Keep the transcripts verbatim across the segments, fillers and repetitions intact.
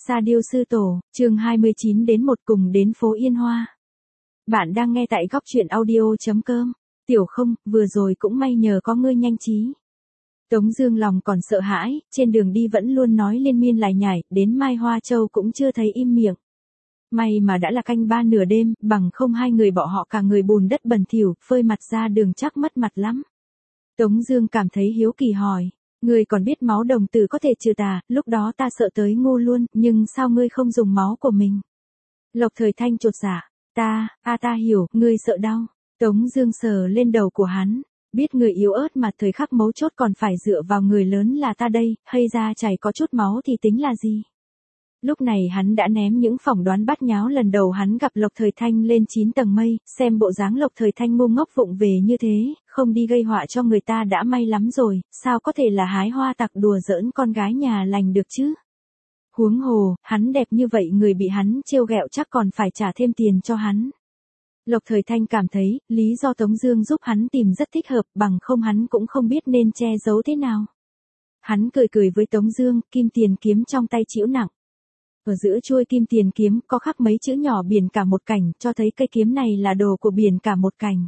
Sa Điêu Sư Tổ, chương hai mươi chín đến một cùng đến phố Yên Hoa. Bạn đang nghe tại góc truyện audio.com. Tiểu Không, vừa rồi cũng may nhờ có ngươi nhanh trí. Tống Dương lòng còn sợ hãi, trên đường đi vẫn luôn nói liên miên lải nhải, đến Mai Hoa Châu cũng chưa thấy im miệng. May mà đã là canh ba nửa đêm, bằng không hai người bọn họ cả người bùn đất bẩn thỉu, phơi mặt ra đường chắc mất mặt lắm. Tống Dương cảm thấy hiếu kỳ hỏi. Ngươi còn biết máu đồng tử có thể trừ tà, lúc đó ta sợ tới ngu luôn, nhưng sao ngươi không dùng máu của mình? Lộc Thời Thanh chột dạ, ta, a ta hiểu, ngươi sợ đau. Tống Dương sờ lên đầu của hắn, biết người yếu ớt mà thời khắc mấu chốt còn phải dựa vào người lớn là ta đây, hay ra chảy có chút máu thì tính là gì? Lúc này hắn đã ném những phỏng đoán bát nháo lần đầu hắn gặp Lộc Thời Thanh lên chín tầng mây, xem bộ dáng Lộc Thời Thanh ngu ngốc vụng về như thế, không đi gây họa cho người ta đã may lắm rồi, sao có thể là hái hoa tặc đùa giỡn con gái nhà lành được chứ? Huống hồ, hắn đẹp như vậy người bị hắn trêu ghẹo chắc còn phải trả thêm tiền cho hắn. Lộc Thời Thanh cảm thấy, lý do Tống Dương giúp hắn tìm rất thích hợp, bằng không hắn cũng không biết nên che giấu thế nào. Hắn cười cười với Tống Dương, kim tiền kiếm trong tay chĩu nặng. Ở giữa chuôi kim tiền kiếm có khắc mấy chữ nhỏ biển cả một cảnh, cho thấy cây kiếm này là đồ của biển cả một cảnh.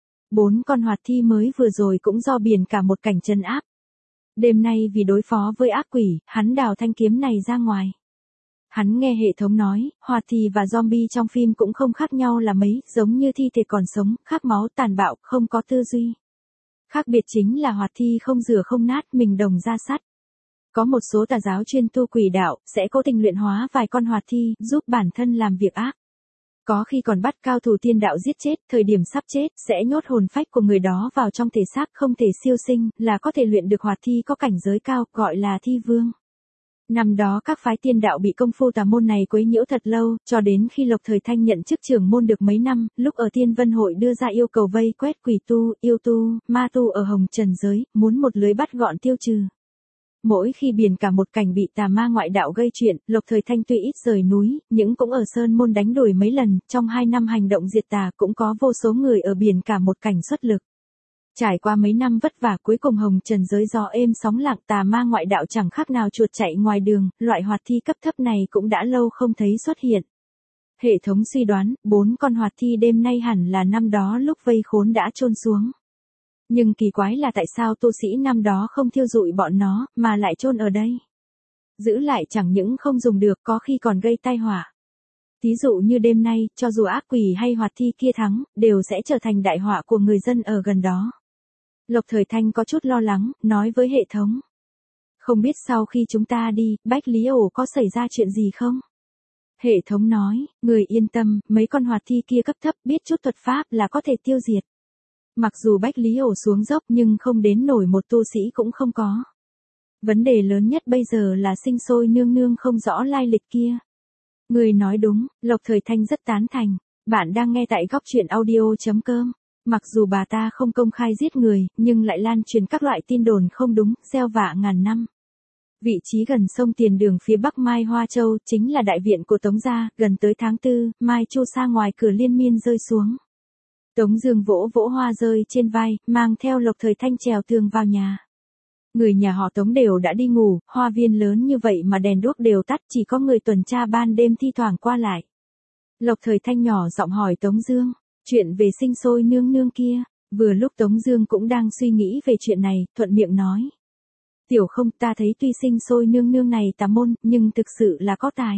Bốn con hoạt thi mới vừa rồi cũng do biển cả một cảnh trấn áp. Đêm nay vì đối phó với ác quỷ, hắn đào thanh kiếm này ra ngoài. Hắn nghe hệ thống nói, hoạt thi và zombie trong phim cũng không khác nhau là mấy, giống như thi thể còn sống, khát máu tàn bạo, không có tư duy. Khác biệt chính là hoạt thi không rửa không nát, mình đồng ra sắt. Có một số tà giáo chuyên tu quỷ đạo, sẽ cố tình luyện hóa vài con hoạt thi, giúp bản thân làm việc ác. Có khi còn bắt cao thủ tiên đạo giết chết, thời điểm sắp chết, sẽ nhốt hồn phách của người đó vào trong thể xác không thể siêu sinh, là có thể luyện được hoạt thi có cảnh giới cao, gọi là thi vương. Năm đó các phái tiên đạo bị công phu tà môn này quấy nhiễu thật lâu, cho đến khi Lộc Thời Thanh nhận chức trưởng môn được mấy năm, lúc ở Tiên Vân Hội đưa ra yêu cầu vây quét quỷ tu, yêu tu, ma tu ở Hồng Trần giới, muốn một lưới bắt gọn tiêu trừ. Mỗi khi biển cả một cảnh bị tà ma ngoại đạo gây chuyện, Lộc Thời Thanh tuy ít rời núi, nhưng cũng ở Sơn Môn đánh đuổi mấy lần, trong hai năm hành động diệt tà cũng có vô số người ở biển cả một cảnh xuất lực. Trải qua mấy năm vất vả cuối cùng Hồng Trần giới gió êm sóng lặng tà ma ngoại đạo chẳng khác nào chuột chạy ngoài đường, loại hoạt thi cấp thấp này cũng đã lâu không thấy xuất hiện. Hệ thống suy đoán, bốn con hoạt thi đêm nay hẳn là năm đó lúc vây khốn đã chôn xuống. Nhưng kỳ quái là tại sao tu sĩ năm đó không thiêu rụi bọn nó, mà lại chôn ở đây. Giữ lại chẳng những không dùng được có khi còn gây tai họa. Thí dụ như đêm nay, cho dù ác quỷ hay hoạt thi kia thắng, đều sẽ trở thành đại họa của người dân ở gần đó. Lộc Thời Thanh có chút lo lắng, nói với hệ thống. Không biết sau khi chúng ta đi, Bách Lý Ổ có xảy ra chuyện gì không? Hệ thống nói, người yên tâm, mấy con hoạt thi kia cấp thấp biết chút thuật pháp là có thể tiêu diệt. Mặc dù Bách Lý Ổ xuống dốc nhưng không đến nổi một tu sĩ cũng không có. Vấn đề lớn nhất bây giờ là sinh sôi nương nương không rõ lai lịch kia. Người nói đúng, Lộc Thời Thanh rất tán thành. Bạn đang nghe tại góc truyện audio.com. Mặc dù bà ta không công khai giết người, nhưng lại lan truyền các loại tin đồn không đúng, gieo vạ ngàn năm. Vị trí gần sông Tiền Đường phía bắc Mai Hoa Châu chính là đại viện của Tống gia, gần tới tháng tư, Mai Chu Sa ngoài cửa liên miên rơi xuống. Tống Dương vỗ vỗ hoa rơi trên vai, mang theo Lộc Thời Thanh trèo tường vào nhà. Người nhà họ Tống đều đã đi ngủ, hoa viên lớn như vậy mà đèn đuốc đều tắt, chỉ có người tuần tra ban đêm thi thoảng qua lại. Lộc Thời Thanh nhỏ giọng hỏi Tống Dương, chuyện về sinh sôi nương nương kia. Vừa lúc Tống Dương cũng đang suy nghĩ về chuyện này, thuận miệng nói. Tiểu Không, ta thấy tuy sinh sôi nương nương này tà môn, nhưng thực sự là có tài.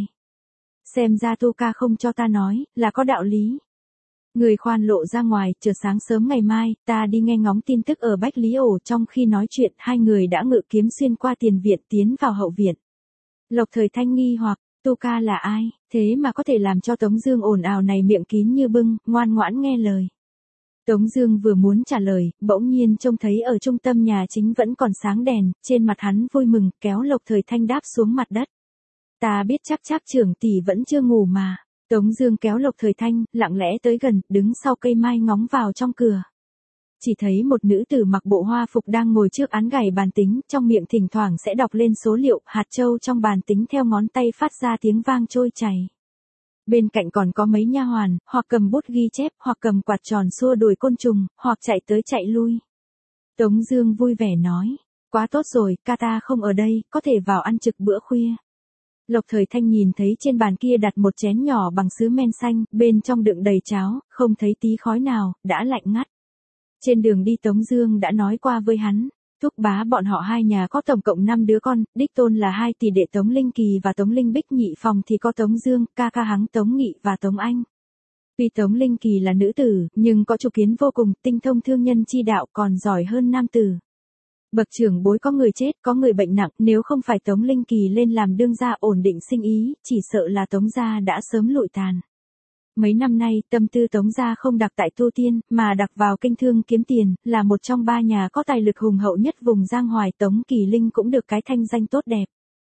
Xem ra Tu Ca không cho ta nói, là có đạo lý. Người khoan lộ ra ngoài, chờ sáng sớm ngày mai, ta đi nghe ngóng tin tức ở Bách Lý Ổ. Trong khi nói chuyện, hai người đã ngự kiếm xuyên qua tiền viện tiến vào hậu viện. Lộc Thời Thanh nghi hoặc, Tu Ca là ai, thế mà có thể làm cho Tống Dương ồn ào này miệng kín như bưng, ngoan ngoãn nghe lời. Tống Dương vừa muốn trả lời, bỗng nhiên trông thấy ở trung tâm nhà chính vẫn còn sáng đèn, trên mặt hắn vui mừng, kéo Lộc Thời Thanh đáp xuống mặt đất. Ta biết chắc chắc trưởng tỷ vẫn chưa ngủ mà. Tống Dương kéo Lộc Thời Thanh, lặng lẽ tới gần, đứng sau cây mai ngóng vào trong cửa. Chỉ thấy một nữ tử mặc bộ hoa phục đang ngồi trước án gảy bàn tính, trong miệng thỉnh thoảng sẽ đọc lên số liệu, hạt châu trong bàn tính theo ngón tay phát ra tiếng vang trôi chảy. Bên cạnh còn có mấy nha hoàn, hoặc cầm bút ghi chép, hoặc cầm quạt tròn xua đuổi côn trùng, hoặc chạy tới chạy lui. Tống Dương vui vẻ nói, quá tốt rồi, ca ta không ở đây, có thể vào ăn trực bữa khuya. Lộc Thời Thanh nhìn thấy trên bàn kia đặt một chén nhỏ bằng sứ men xanh, bên trong đựng đầy cháo, không thấy tí khói nào, đã lạnh ngắt. Trên đường đi Tống Dương đã nói qua với hắn, Thúc bá bọn họ hai nhà có tổng cộng năm đứa con, đích tôn là hai tỷ đệ Tống Linh Kỳ và Tống Linh Bích, nhị phòng thì có Tống Dương, ca ca hắn Tống Nghị và Tống Anh. Tuy Tống Linh Kỳ là nữ tử, nhưng có chủ kiến vô cùng, tinh thông thương nhân chi đạo, còn giỏi hơn nam tử. Bậc trưởng bối có người chết, có người bệnh nặng, nếu không phải Tống Linh Kỳ lên làm đương gia ổn định sinh ý, chỉ sợ là Tống gia đã sớm lụi tàn. Mấy năm nay, tâm tư Tống gia không đặt tại tu tiên, mà đặt vào kinh thương kiếm tiền, là một trong ba nhà có tài lực hùng hậu nhất vùng Giang Hoài. Tống Kỳ Linh cũng được cái thanh danh tốt đẹp.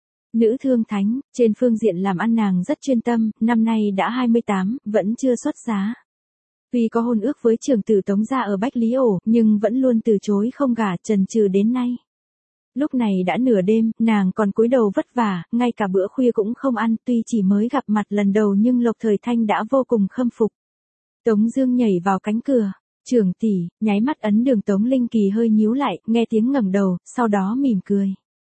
Nữ thương thánh, trên phương diện làm ăn nàng rất chuyên tâm, năm nay đã hai mươi tám, vẫn chưa xuất giá. Tuy có hôn ước với trưởng tử Tống gia ở Bách Lý Ổ, nhưng vẫn luôn từ chối không gả, chần chừ đến nay. Lúc này đã nửa đêm, nàng còn cúi đầu vất vả, ngay cả bữa khuya cũng không ăn, tuy chỉ mới gặp mặt lần đầu nhưng Lộc Thời Thanh đã vô cùng khâm phục. Tống Dương nhảy vào cánh cửa, trưởng tỷ, nháy mắt ấn đường. Tống Linh Kỳ hơi nhíu lại, nghe tiếng ngẩng đầu, sau đó mỉm cười.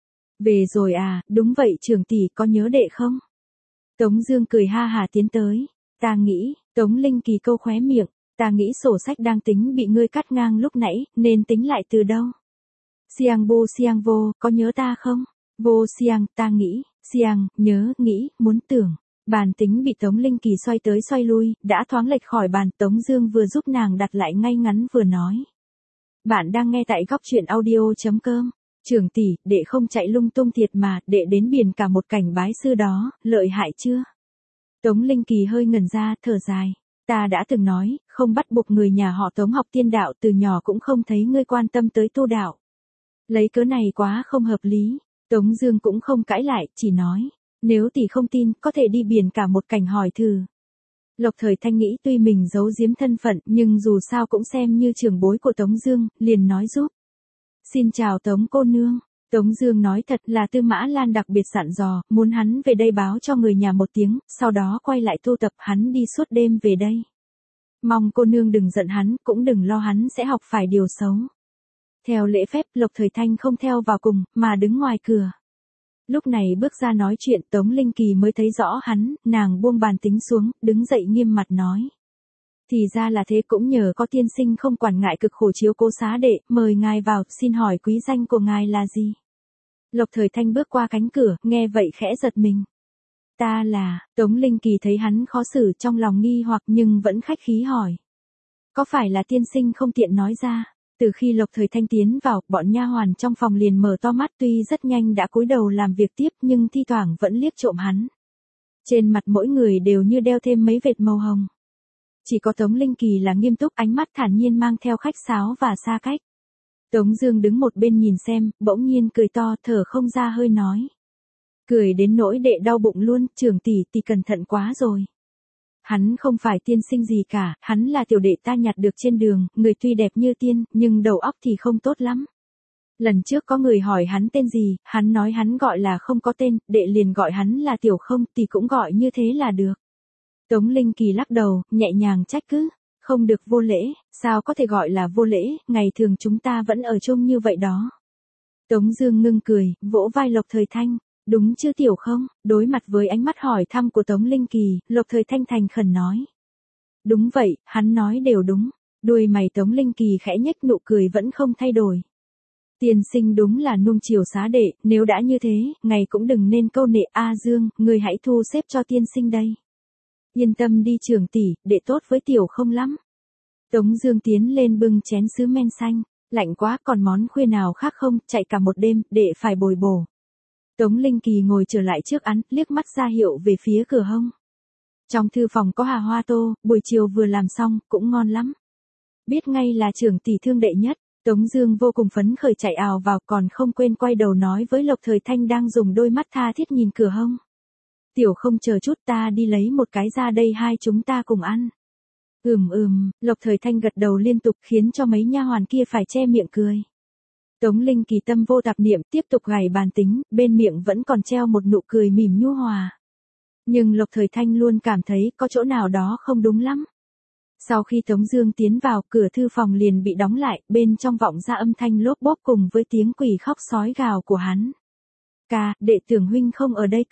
Về rồi à, đúng vậy trưởng tỷ, có nhớ đệ không? Tống Dương cười ha hà tiến tới, ta nghĩ, Tống Linh Kỳ câu khóe miệng, ta nghĩ sổ sách đang tính bị ngươi cắt ngang lúc nãy, nên tính lại từ đâu? Siang vô siang vô, có nhớ ta không? Vô siang, ta nghĩ, siang, nhớ, nghĩ, muốn tưởng. Bàn tính bị Tống Linh Kỳ xoay tới xoay lui, đã thoáng lệch khỏi bàn. Tống Dương vừa giúp nàng đặt lại ngay ngắn vừa nói. Bạn đang nghe tại góc truyện audio chấm com. Trưởng tỷ, đệ không chạy lung tung thiệt mà, đệ đến biển cả một cảnh bái sư đó, lợi hại chưa? Tống Linh Kỳ hơi ngẩn ra, thở dài. Ta đã từng nói, không bắt buộc người nhà họ Tống học tiên đạo, từ nhỏ cũng không thấy ngươi quan tâm tới tu đạo. Lấy cớ này quá không hợp lý. Tống Dương cũng không cãi lại, chỉ nói, nếu tỷ không tin, có thể đi biển cả một cảnh hỏi thử. Lộc Thời Thanh nghĩ tuy mình giấu giếm thân phận, nhưng dù sao cũng xem như trưởng bối của Tống Dương, liền nói giúp. Xin chào Tống cô nương. Tống Dương nói thật là Tư Mã Lan đặc biệt dặn dò, muốn hắn về đây báo cho người nhà một tiếng, sau đó quay lại tu tập. Hắn đi suốt đêm về đây. Mong cô nương đừng giận hắn, cũng đừng lo hắn sẽ học phải điều xấu. Theo lễ phép, Lộc Thời Thanh không theo vào cùng, mà đứng ngoài cửa. Lúc này bước ra nói chuyện, Tống Linh Kỳ mới thấy rõ hắn, nàng buông bàn tính xuống, đứng dậy nghiêm mặt nói. Thì ra là thế, cũng nhờ có tiên sinh không quản ngại cực khổ chiếu cố xá đệ, mời ngài vào, xin hỏi quý danh của ngài là gì? Lộc Thời Thanh bước qua cánh cửa, nghe vậy khẽ giật mình. Ta là, Tống Linh Kỳ thấy hắn khó xử, trong lòng nghi hoặc nhưng vẫn khách khí hỏi. Có phải là tiên sinh không tiện nói ra? Từ khi Lộc Thời Thanh tiến vào, bọn nha hoàn trong phòng liền mở to mắt, tuy rất nhanh đã cúi đầu làm việc tiếp nhưng thi thoảng vẫn liếc trộm hắn. Trên mặt mỗi người đều như đeo thêm mấy vệt màu hồng. Chỉ có Tống Linh Kỳ là nghiêm túc, ánh mắt thản nhiên mang theo khách sáo và xa cách. Tống Dương đứng một bên nhìn xem, bỗng nhiên cười to, thở không ra hơi nói. Cười đến nỗi đệ đau bụng luôn, trưởng tỷ tỷ cẩn thận quá rồi. Hắn không phải tiên sinh gì cả, hắn là tiểu đệ ta nhặt được trên đường, người tuy đẹp như tiên, nhưng đầu óc thì không tốt lắm. Lần trước có người hỏi hắn tên gì, hắn nói hắn gọi là không có tên, đệ liền gọi hắn là Tiểu Không, tỷ cũng gọi như thế là được. Tống Linh Kỳ lắc đầu, nhẹ nhàng trách cứ, không được vô lễ, sao có thể gọi là vô lễ, ngày thường chúng ta vẫn ở chung như vậy đó. Tống Dương ngưng cười, vỗ vai Lộc Thời Thanh. Đúng chứ Tiểu Không? Đối mặt với ánh mắt hỏi thăm của Tống Linh Kỳ, Lộc Thời Thanh thành khẩn nói. Đúng vậy, hắn nói đều đúng. Đuôi mày Tống Linh Kỳ khẽ nhếch, nụ cười vẫn không thay đổi. Tiên sinh đúng là nuông chiều xá đệ, nếu đã như thế, ngày cũng đừng nên câu nệ. A Dương, người hãy thu xếp cho tiên sinh đây. Yên tâm đi trưởng tỷ, đệ tốt với Tiểu Không lắm. Tống Dương tiến lên bưng chén sứ men xanh. Lạnh quá, còn món khuya nào khác không? Chạy cả một đêm, đệ phải bồi bổ. Tống Linh Kỳ ngồi trở lại trước án, liếc mắt ra hiệu về phía cửa hông. Trong thư phòng có hà hoa tô, buổi chiều vừa làm xong, cũng ngon lắm. Biết ngay là trưởng tỷ thương đệ nhất, Tống Dương vô cùng phấn khởi chạy ào vào, còn không quên quay đầu nói với Lộc Thời Thanh đang dùng đôi mắt tha thiết nhìn cửa hông. Tiểu Không chờ chút, ta đi lấy một cái ra đây, hai chúng ta cùng ăn. Ừm ừm, Lộc Thời Thanh gật đầu liên tục khiến cho mấy nha hoàn kia phải che miệng cười. Tống Linh Kỳ tâm vô tạp niệm, tiếp tục gảy bàn tính, bên miệng vẫn còn treo một nụ cười mỉm nhu hòa. Nhưng Lộc Thời Thanh luôn cảm thấy có chỗ nào đó không đúng lắm. Sau khi Tống Dương tiến vào, cửa thư phòng liền bị đóng lại, bên trong vọng ra âm thanh lốp bốp cùng với tiếng quỷ khóc sói gào của hắn. Ca, đệ tưởng huynh không ở đây cơ.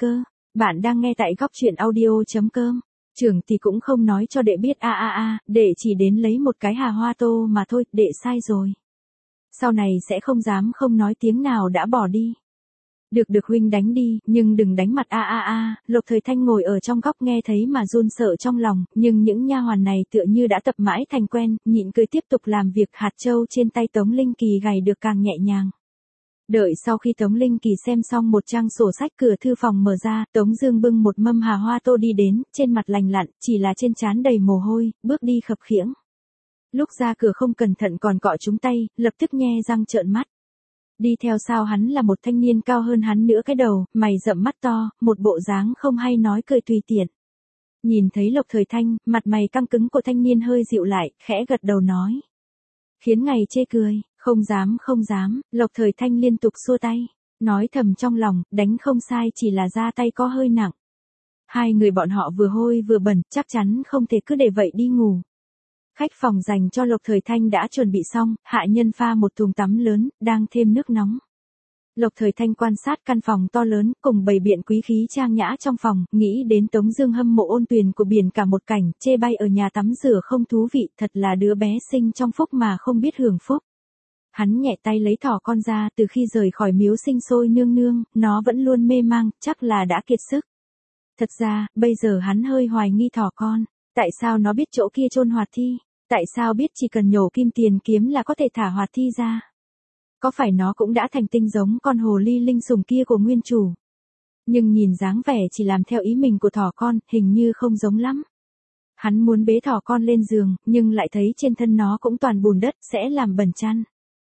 Bạn đang nghe tại góc chuyện audio chấm com. Trưởng thì cũng không nói cho đệ biết a a a, đệ chỉ đến lấy một cái hà hoa tô mà thôi, đệ sai rồi. Sau này sẽ không dám không nói tiếng nào đã bỏ đi. Được được huynh đánh đi, nhưng đừng đánh mặt a a a, Lục Thời Thanh ngồi ở trong góc nghe thấy mà run sợ trong lòng, nhưng những nha hoàn này tựa như đã tập mãi thành quen, nhịn cười tiếp tục làm việc. Hạt châu trên tay Tống Linh Kỳ gảy được càng nhẹ nhàng. Đợi sau khi Tống Linh Kỳ xem xong một trang sổ sách, cửa thư phòng mở ra, Tống Dương bưng một mâm hà hoa tô đi đến, trên mặt lành lặn, chỉ là trên trán đầy mồ hôi, bước đi khập khiễng. Lúc ra cửa không cẩn thận còn cọ trúng tay, lập tức nhe răng trợn mắt. Đi theo sau hắn là một thanh niên cao hơn hắn nữa cái đầu, mày rậm mắt to, một bộ dáng không hay nói cười tùy tiện. Nhìn thấy Lục Thời Thanh, mặt mày căng cứng của thanh niên hơi dịu lại, khẽ gật đầu nói. Khiến ngày chê cười, không dám không dám, Lục Thời Thanh liên tục xua tay, nói thầm trong lòng, đánh không sai chỉ là ra tay có hơi nặng. Hai người bọn họ vừa hôi vừa bẩn, chắc chắn không thể cứ để vậy đi ngủ. Khách phòng dành cho Lục Thời Thanh đã chuẩn bị xong, hạ nhân pha một thùng tắm lớn, đang thêm nước nóng. Lục Thời Thanh quan sát căn phòng to lớn, cùng bày biện quý khí trang nhã trong phòng, nghĩ đến Tống Dương hâm mộ ôn tuyền của biển cả một cảnh, chê bay ở nhà tắm rửa không thú vị, thật là đứa bé sinh trong phúc mà không biết hưởng phúc. Hắn nhẹ tay lấy thỏ con ra, từ khi rời khỏi miếu sinh sôi nương nương, nó vẫn luôn mê mang, chắc là đã kiệt sức. Thật ra, bây giờ hắn hơi hoài nghi thỏ con, tại sao nó biết chỗ kia chôn hoạt thi? Tại sao biết chỉ cần nhổ kim tiền kiếm là có thể thả hoạt thi ra? Có phải nó cũng đã thành tinh giống con hồ ly linh sủng kia của nguyên chủ? Nhưng nhìn dáng vẻ chỉ làm theo ý mình của thỏ con, hình như không giống lắm. Hắn muốn bế thỏ con lên giường, nhưng lại thấy trên thân nó cũng toàn bùn đất, sẽ làm bẩn chăn.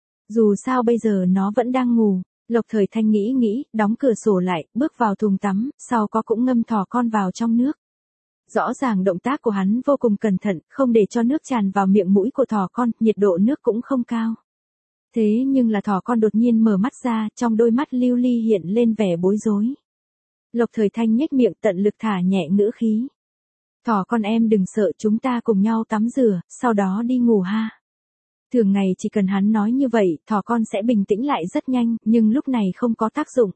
Dù sao bây giờ nó vẫn đang ngủ. Lục Thời Thanh nghĩ nghĩ, đóng cửa sổ lại, bước vào thùng tắm, sau có cũng ngâm thỏ con vào trong nước. Rõ ràng động tác của hắn vô cùng cẩn thận, không để cho nước tràn vào miệng mũi của thỏ con, nhiệt độ nước cũng không cao. Thế nhưng là thỏ con đột nhiên mở mắt ra, trong đôi mắt lưu ly hiện lên vẻ bối rối. Lục Thời Thanh nhếch miệng tận lực thả nhẹ ngữ khí. Thỏ con em đừng sợ, chúng ta cùng nhau tắm rửa, sau đó đi ngủ ha. Thường ngày chỉ cần hắn nói như vậy, thỏ con sẽ bình tĩnh lại rất nhanh, nhưng lúc này không có tác dụng.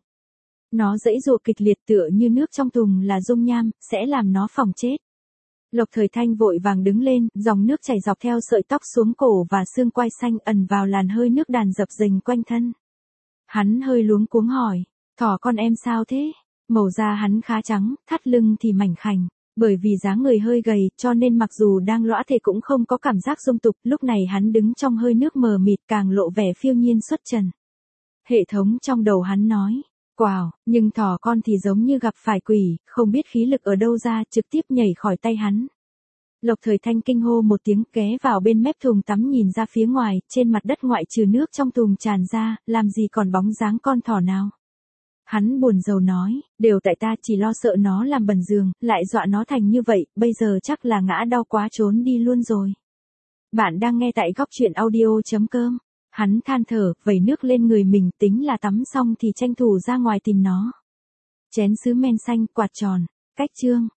Nó giãy giụa kịch liệt tựa như nước trong thùng là dung nham, sẽ làm nó phỏng chết. Lục Thời Thanh vội vàng đứng lên, dòng nước chảy dọc theo sợi tóc xuống cổ và xương quai xanh ẩn vào làn hơi nước đàn dập dềnh quanh thân. Hắn hơi luống cuống hỏi, thỏ con em sao thế? Màu da hắn khá trắng, thắt lưng thì mảnh khảnh. Bởi vì dáng người hơi gầy, cho nên mặc dù đang lõa thể cũng không có cảm giác dung tục, lúc này hắn đứng trong hơi nước mờ mịt càng lộ vẻ phiêu nhiên xuất trần. Hệ thống trong đầu hắn nói, wow, nhưng thỏ con thì giống như gặp phải quỷ, không biết khí lực ở đâu ra, trực tiếp nhảy khỏi tay hắn. Lục Thời Thanh kinh hô một tiếng, ghé vào bên mép thùng tắm nhìn ra phía ngoài, trên mặt đất ngoại trừ nước trong thùng tràn ra, làm gì còn bóng dáng con thỏ nào. Hắn buồn rầu nói, đều tại ta, chỉ lo sợ nó làm bẩn giường, lại dọa nó thành như vậy, bây giờ chắc là ngã đau quá trốn đi luôn rồi. Bạn đang nghe tại góc chuyện audio chấm com. Hắn than thở, vẩy nước lên người mình, tính là tắm xong thì tranh thủ ra ngoài tìm nó. Chén sứ men xanh, quạt tròn, cách chương.